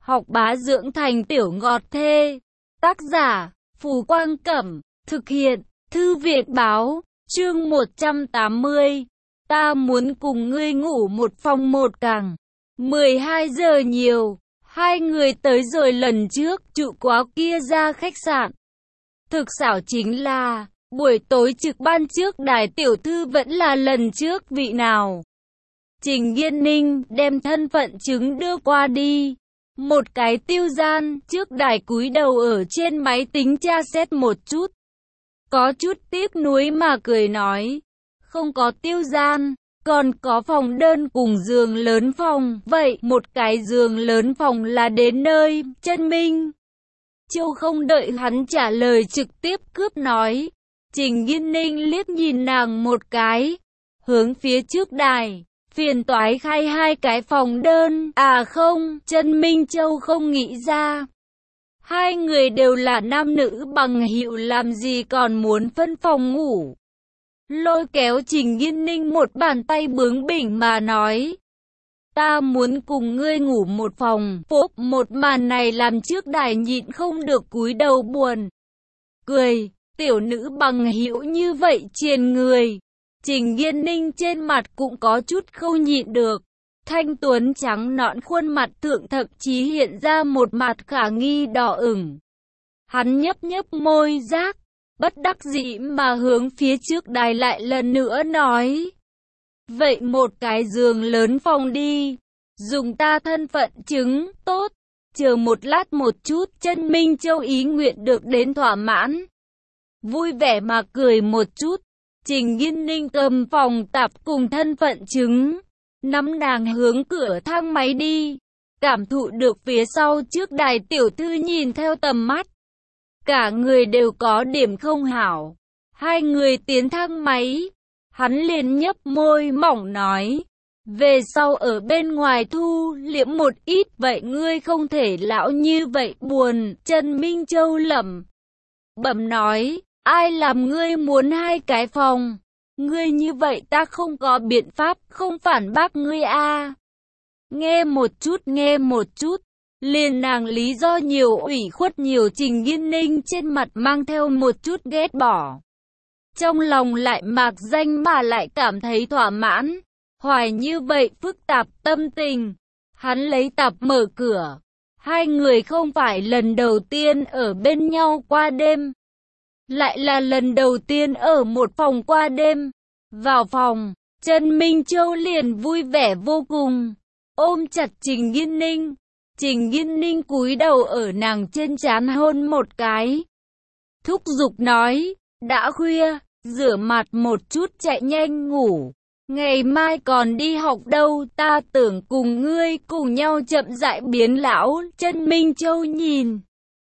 học bá dưỡng thành tiểu ngọt thê. Tác giả, Phù Quang Cẩm, thực hiện, Thư viện Báo, chương 180. Ta muốn cùng ngươi ngủ một phòng một càng. 12 giờ nhiều, hai người tới rồi lần trước trụ quá kia ra khách sạn. Thực xảo chính là, buổi tối trực ban trước đài tiểu thư vẫn là lần trước vị nào. Trình Nghiên Ninh đem thân phận chứng đưa qua đi. Một cái tiêu gian trước đài cúi đầu ở trên máy tính tra xét một chút. Có chút tiếc nuối mà cười nói. Không có tiêu gian, còn có phòng đơn cùng giường lớn phòng. Vậy một cái giường lớn phòng là đến nơi, Chân Minh Châu không đợi hắn trả lời trực tiếp cướp nói. Trình Nghiên Ninh liếc nhìn nàng một cái, hướng phía trước đài. Phiền toái khai hai cái phòng đơn. À không, Chân Minh Châu không nghĩ ra. Hai người đều là nam nữ bằng hữu, làm gì còn muốn phân phòng ngủ. Lôi kéo Trình Nghiên Ninh một bàn tay bướng bỉnh mà nói. Ta muốn cùng ngươi ngủ một phòng. Phốp, một màn này làm trước đài nhịn không được cúi đầu buồn cười. Tiểu nữ bằng hữu như vậy triền người. Trình Nghiên Ninh trên mặt cũng có chút không nhịn được. Thanh tuấn trắng nõn khuôn mặt thượng thậm chí hiện ra một mặt khả nghi đỏ ửng. Hắn nhấp nhấp môi rác, bất đắc dĩ mà hướng phía trước đài lại lần nữa nói. Vậy một cái giường lớn phòng đi, dùng ta thân phận chứng, tốt. Chờ một lát một chút, Chân Minh Châu ý nguyện được đến thỏa mãn. Vui vẻ mà cười một chút. Trình Nghiên Ninh cầm phòng tạp cùng thân phận chứng, nắm nàng hướng cửa thang máy đi. Cảm thụ được phía sau trước đài tiểu thư nhìn theo tầm mắt. Cả người đều có điểm không hảo. Hai người tiến thang máy. Hắn liền nhấp môi mỏng nói. Về sau ở bên ngoài thu liễm một ít. Vậy ngươi không thể lão như vậy buồn. Trần Minh Châu lẩm bẩm nói. Ai làm ngươi muốn hai cái phòng? Ngươi như vậy ta không có biện pháp không phản bác ngươi a. Nghe một chút. Liền nàng lý do nhiều ủy khuất nhiều. Trình Nghiên Ninh trên mặt mang theo một chút ghét bỏ. Trong lòng lại mạc danh mà lại cảm thấy thỏa mãn. Hoài như vậy phức tạp tâm tình. Hắn lấy tạp mở cửa. Hai người không phải lần đầu tiên ở bên nhau qua đêm. Lại là lần đầu tiên ở một phòng qua đêm. Vào phòng, Trần Minh Châu liền vui vẻ vô cùng. Ôm chặt Trình Nghiên Ninh. Trình Nghiên Ninh cúi đầu ở nàng trên trán hôn một cái. Thúc giục nói, đã khuya, rửa mặt một chút chạy nhanh ngủ. Ngày mai còn đi học đâu, ta tưởng cùng ngươi cùng nhau chậm rãi biến lão. Trần Minh Châu nhìn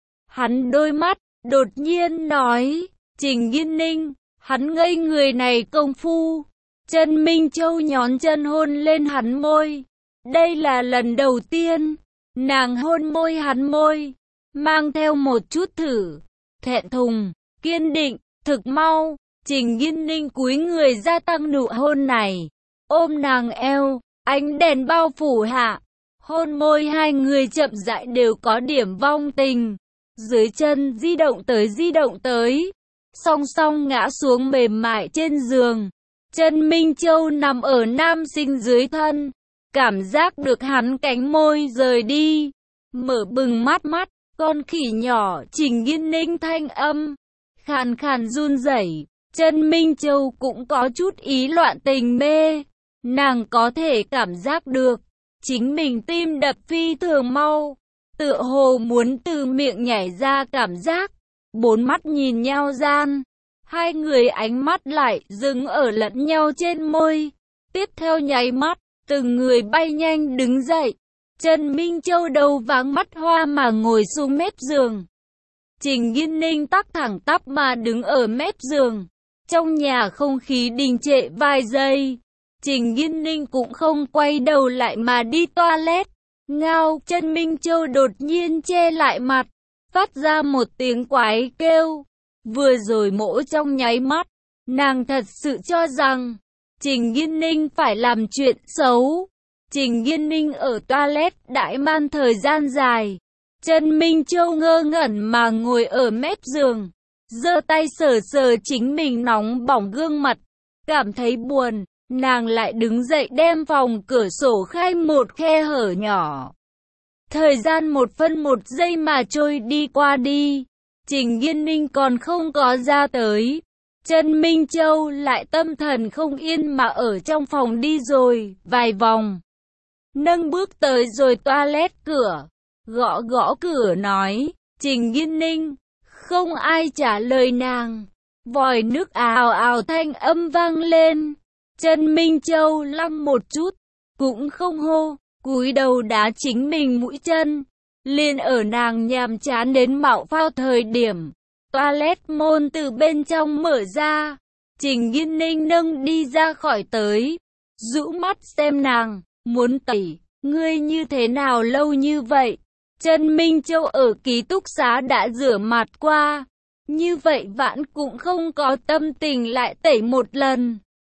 hắn đôi mắt, đột nhiên nói, Trình Nghiên Ninh, hắn ngây người này công phu. Trần Minh Châu nhón chân hôn lên hắn môi. Đây là lần đầu tiên, nàng hôn môi hắn môi, mang theo một chút thẹn thùng, kiên định, thực mau. Trình Nghiên Ninh cúi người gia tăng nụ hôn này, ôm nàng eo, ánh đèn bao phủ hạ. Hôn môi hai người chậm rãi đều có điểm vong tình. Dưới chân di động tới. Song song ngã xuống mềm mại trên giường. Trần Minh Châu nằm ở nam sinh dưới thân. Cảm giác được hắn cánh môi rời đi. Mở bừng mắt, con khỉ nhỏ. Trình Nghiên Ninh thanh âm khàn khàn run rẩy. Trần Minh Châu cũng có chút ý loạn tình mê. Nàng có thể cảm giác được chính mình tim đập phi thường mau, tựa hồ muốn từ miệng nhảy ra cảm giác. Bốn mắt nhìn nhau gian, hai người ánh mắt lại dừng ở lẫn nhau trên môi. Tiếp theo nháy mắt, từng người bay nhanh đứng dậy. Trần Minh Châu đầu váng mắt hoa mà ngồi xuống mép giường. Trình Nghiên Ninh tắc thẳng tắp mà đứng ở mép giường. Trong nhà không khí đình trệ vài giây. Trình Nghiên Ninh cũng không quay đầu lại mà đi toilet. Ngao, Trần Minh Châu đột nhiên che lại mặt, phát ra một tiếng quái kêu. Vừa rồi mỗ trong nháy mắt, nàng thật sự cho rằng Trình Nghiên Ninh phải làm chuyện xấu. Trình Nghiên Ninh ở toilet đãi man thời gian dài. Trần Minh Châu ngơ ngẩn mà ngồi ở mép giường, giơ tay sờ sờ chính mình nóng bỏng gương mặt, cảm thấy buồn, nàng lại đứng dậy đem phòng cửa sổ khai một khe hở nhỏ. Thời gian 1 phân 1 giây mà trôi đi qua đi, Trình Nghiên Ninh còn không có ra tới. Trần Minh Châu lại tâm thần không yên mà ở trong phòng đi rồi vài vòng, nâng bước tới rồi toilet cửa, gõ gõ cửa nói, Trình Nghiên Ninh, không ai trả lời nàng. Vòi nước ào ào thanh âm vang lên. Trần Minh Châu lăng một chút, cũng không hô, cúi đầu đá chính mình mũi chân. Liền ở nàng nhàm chán đến mạo phao thời điểm, toilet môn từ bên trong mở ra. Trình Nghiên Ninh nâng đi ra khỏi tới, rũ mắt xem nàng, muốn tẩy, ngươi như thế nào lâu như vậy? Trần Minh Châu ở ký túc xá đã rửa mặt qua, như vậy vãn cũng không có tâm tình lại tẩy một lần.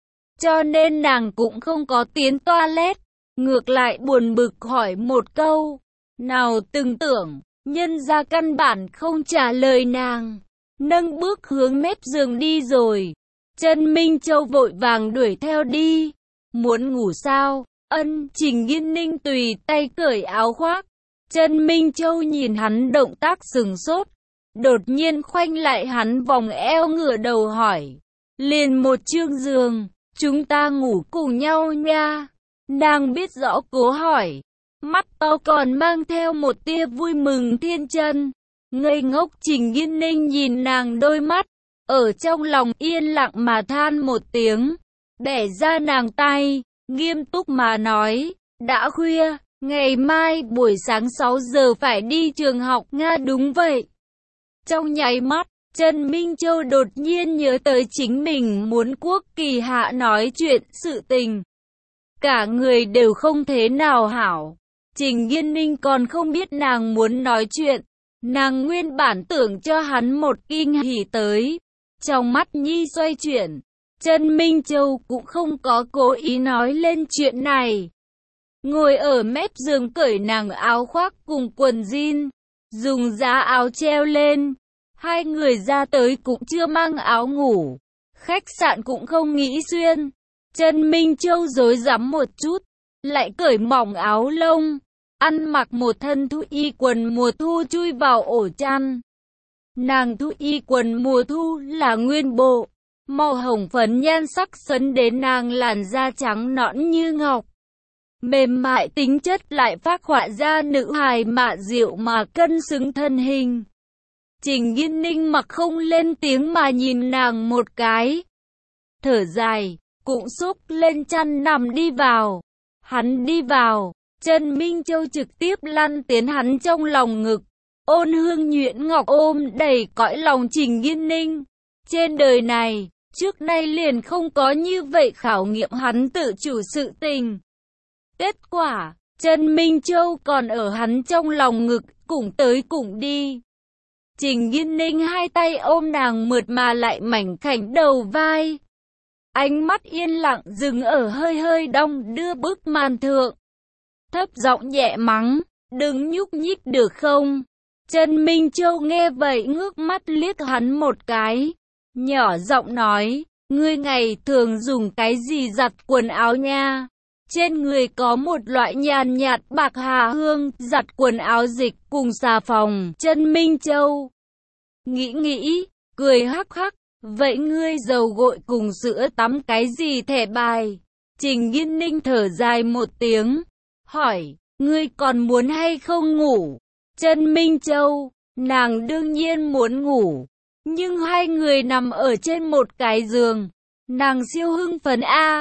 Cho nên nàng cũng không có tiến toilet, ngược lại buồn bực hỏi một câu. Nào từng tưởng, nhân ra căn bản không trả lời nàng, nâng bước hướng mép giường đi rồi. Trần Minh Châu vội vàng đuổi theo đi. Muốn ngủ sao? Ân. Trình Nghiên Ninh tùy tay cởi áo khoác. Trần Minh Châu nhìn hắn động tác sừng sốt, đột nhiên khoanh lại hắn vòng eo ngửa đầu hỏi. Liền một chương giường, chúng ta ngủ cùng nhau nha. Nàng biết rõ cố hỏi, mắt to còn mang theo một tia vui mừng thiên chân. Ngây ngốc Trình Nghiên Ninh nhìn nàng đôi mắt, ở trong lòng yên lặng mà than một tiếng, bẻ ra nàng tay, nghiêm túc mà nói, đã khuya, ngày mai buổi sáng 6 giờ phải đi trường học Nga. Đúng vậy. Trong nháy mắt, Trần Minh Châu đột nhiên nhớ tới chính mình muốn Quốc Kỳ Hạ nói chuyện sự tình. Cả người đều không thế nào hảo. Trình Nghiên Ninh còn không biết nàng muốn nói chuyện. Nàng nguyên bản tưởng cho hắn một kinh hỉ tới. Trong mắt nhi xoay chuyển, Trần Minh Châu cũng không có cố ý nói lên chuyện này. Ngồi ở mép giường cởi nàng áo khoác cùng quần jean, dùng giá áo treo lên. Hai người ra tới cũng chưa mang áo ngủ, khách sạn cũng không nghĩ xuyên. Trần Minh Châu rối rắm một chút, lại cởi mỏng áo lông, ăn mặc một thân thu y quần mùa thu chui vào ổ chăn. Nàng thu y quần mùa thu là nguyên bộ, màu hồng phấn nhan sắc sấn đến nàng làn da trắng nõn như ngọc. Mềm mại tính chất lại phác họa ra nữ hài mạ diệu mà cân xứng thân hình. Trình Nghiên Ninh mặc không lên tiếng mà nhìn nàng một cái. Thở dài, cũng xúc lên chăn nằm đi vào. Hắn đi vào, Trần Minh Châu trực tiếp lăn tiến hắn trong lòng ngực. Ôn hương nhuyễn ngọc ôm đầy cõi lòng Trình Nghiên Ninh. Trên đời này, trước nay liền không có như vậy khảo nghiệm hắn tự chủ sự tình. Kết quả, Trần Minh Châu còn ở hắn trong lòng ngực, cũng tới cũng đi. Trình Nghiên Ninh hai tay ôm nàng mượt mà lại mảnh khảnh đầu vai. Ánh mắt yên lặng dừng ở hơi hơi đong đưa bức màn thượng. Thấp giọng nhẹ mắng, đừng nhúc nhích được không? Trần Minh Châu nghe vậy ngước mắt liếc hắn một cái. Nhỏ giọng nói, ngươi ngày thường dùng cái gì giặt quần áo nha? Trên người có một loại nhàn nhạt bạc hà hương, giặt quần áo dịch cùng xà phòng. Trần Minh Châu nghĩ, cười hắc hắc, vậy ngươi dầu gội cùng sữa tắm cái gì thẻ bài? Trình Nghiên Ninh thở dài một tiếng, hỏi, ngươi còn muốn hay không ngủ? Trần Minh Châu, nàng đương nhiên muốn ngủ, nhưng hai người nằm ở trên một cái giường, nàng siêu hưng phấn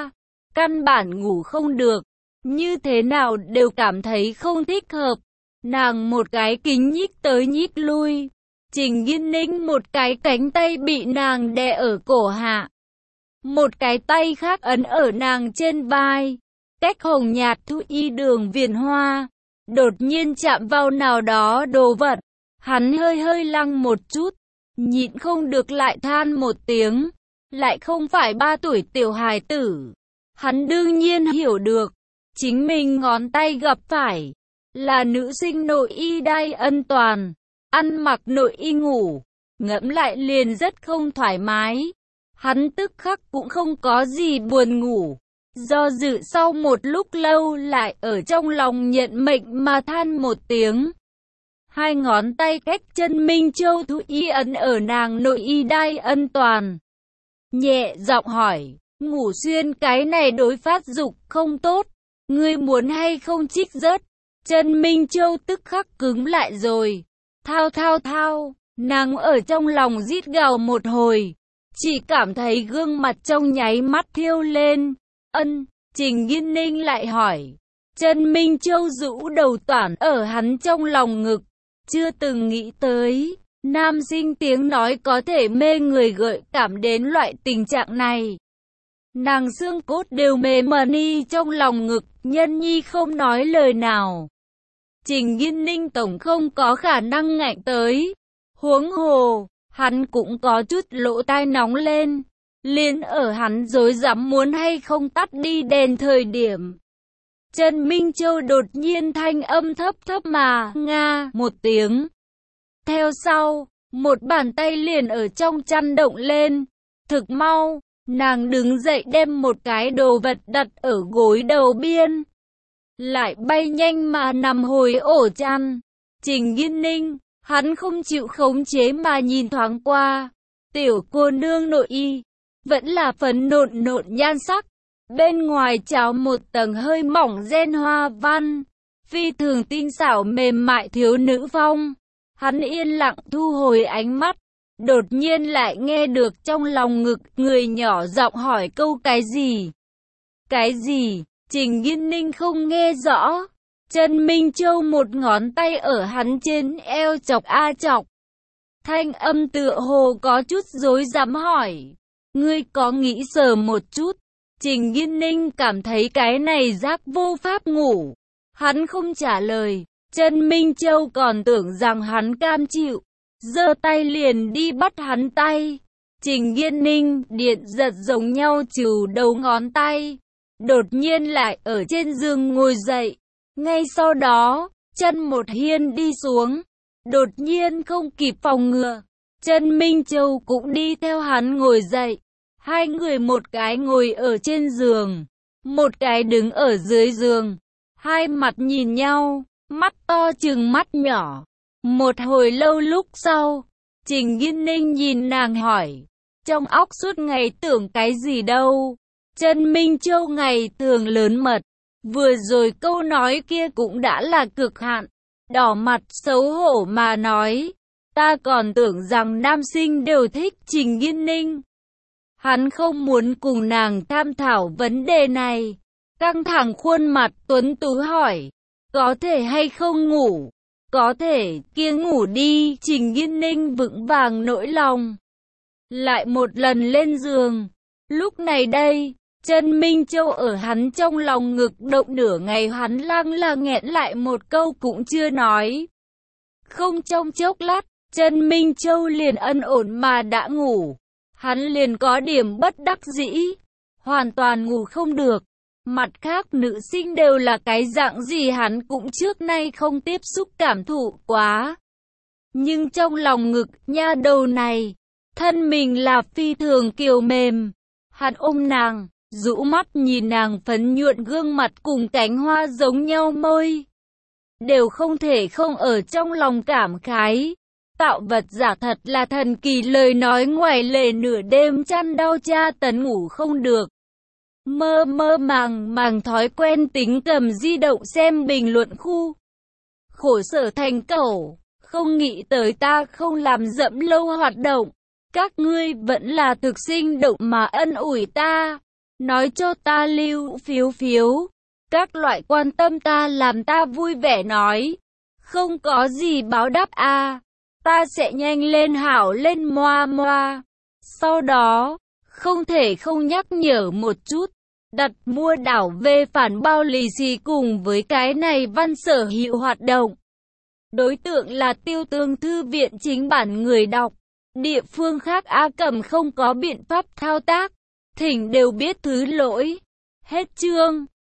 căn bản ngủ không được, như thế nào đều cảm thấy không thích hợp. Nàng một cái kính nhích tới nhích lui, Trình Nghiên Ninh một cái cánh tay bị nàng đè ở cổ hạ, một cái tay khác ấn ở nàng trên vai, cách hồng nhạt thu y đường viền hoa, đột nhiên chạm vào nào đó đồ vật, hắn hơi hơi lăng một chút, nhịn không được lại than một tiếng, lại không phải 3 tuổi tiểu hài tử. Hắn đương nhiên hiểu được, chính mình ngón tay gặp phải là nữ sinh nội y đai ân toàn, ăn mặc nội y ngủ, ngẫm lại liền rất không thoải mái. Hắn tức khắc cũng không có gì buồn ngủ, do dự sau một lúc lâu lại ở trong lòng nhận mệnh mà than một tiếng. Hai ngón tay cách chân Minh Châu Thú Y ấn ở nàng nội y đai ân toàn. Nhẹ giọng hỏi, ngủ xuyên cái này đối phát dục không tốt, ngươi muốn hay không trích rớt? Chân Minh Châu tức khắc cứng lại rồi. Thao thao thao, nàng ở trong lòng rít gào một hồi, chỉ cảm thấy gương mặt trong nháy mắt thiêu lên. Trình Nghiên Ninh lại hỏi. Chân Minh Châu rũ đầu toản ở hắn trong lòng ngực, chưa từng nghĩ tới, nam sinh tiếng nói có thể mê người gợi cảm đến loại tình trạng này. Nàng xương cốt đều mềm mờ đi trong lòng ngực, nhân nhi không nói lời nào. Trình Nghiên Ninh tổng không có khả năng ngạnh tới. Huống hồ, hắn cũng có chút lỗ tai nóng lên. Liền ở hắn rối rắm muốn hay không tắt đi đèn thời điểm. Trần Minh Châu đột nhiên thanh âm thấp thấp mà nga một tiếng. Theo sau, một bàn tay liền ở trong chăn động lên. Thực mau, nàng đứng dậy đem một cái đồ vật đặt ở gối đầu biên. Lại bay nhanh mà nằm hồi ổ chăn. Trình Nghiên Ninh, hắn không chịu khống chế mà nhìn thoáng qua. Tiểu cô nương nội y, vẫn là phấn nộn nộn nhan sắc. Bên ngoài trào một tầng hơi mỏng ren hoa văn, phi thường tinh xảo mềm mại thiếu nữ phong. Hắn yên lặng thu hồi ánh mắt, đột nhiên lại nghe được trong lòng ngực người nhỏ giọng hỏi câu cái gì. Cái gì? Trình Nghiên Ninh không nghe rõ. Trần Minh Châu một ngón tay ở hắn trên eo chọc a chọc. Thanh âm tựa hồ có chút rối rắm hỏi. Ngươi có nghĩ sờ một chút? Trình Nghiên Ninh cảm thấy cái này giác vô pháp ngủ. Hắn không trả lời. Trần Minh Châu còn tưởng rằng hắn cam chịu, giơ tay liền đi bắt hắn tay. Trình Nghiên Ninh điện giật giống nhau trừ đầu ngón tay. Đột nhiên lại ở trên giường ngồi dậy. Ngay sau đó, chân một hiên đi xuống. Đột nhiên không kịp phòng ngừa, Trần Minh Châu cũng đi theo hắn ngồi dậy. Hai người một cái ngồi ở trên giường, một cái đứng ở dưới giường. Hai mặt nhìn nhau, mắt to chừng mắt nhỏ. Một hồi lâu lúc sau, Trình Nghiên Ninh nhìn nàng hỏi, trong óc suốt ngày tưởng cái gì đâu? Trần Minh Châu ngày thường lớn mật, vừa rồi câu nói kia cũng đã là cực hạn. Đỏ mặt xấu hổ mà nói, ta còn tưởng rằng nam sinh đều thích Trình Nghiên Ninh. Hắn không muốn cùng nàng tham thảo vấn đề này. Căng thẳng khuôn mặt tuấn tú hỏi, có thể hay không ngủ? Có thể, kia ngủ đi. Trình Nghiên Ninh vững vàng nỗi lòng. Lại một lần lên giường. Lúc này đây, Trần Minh Châu ở hắn trong lòng ngực động nửa ngày, hắn lăng là nghẹn lại một câu cũng chưa nói. Không trong chốc lát, Trần Minh Châu liền ân ổn mà đã ngủ. Hắn liền có điểm bất đắc dĩ, hoàn toàn ngủ không được. Mặt khác nữ sinh đều là cái dạng gì hắn cũng trước nay không tiếp xúc cảm thụ quá. Nhưng trong lòng ngực nha đầu này, thân mình là phi thường kiều mềm. Hắn ôm nàng, rũ mắt nhìn nàng phấn nhuận gương mặt cùng cánh hoa giống nhau môi. Đều không thể không ở trong lòng cảm khái. Tạo vật giả thật là thần kỳ, lời nói ngoài lề, nửa đêm chăn đau tra tấn ngủ không được. Mơ mơ màng thói quen tính cầm di động xem bình luận khu. Khổ sở thành cẩu, không nghĩ tới ta không làm dẫm lâu hoạt động. Các ngươi vẫn là thực sinh động mà ân ủi ta. Nói cho ta lưu phiếu phiếu. Các loại quan tâm ta làm ta vui vẻ nói. Không có gì báo đáp a, ta sẽ nhanh lên hảo lên moa moa. Sau đó, không thể không nhắc nhở một chút. Đặt mua đảo về phản bao lì xì cùng với cái này văn sở hữu hoạt động. Đối tượng là Tiêu Tương Thư viện chính bản người đọc. Địa phương khác A Cẩm không có biện pháp thao tác. Thỉnh đều biết thứ lỗi. Hết chương.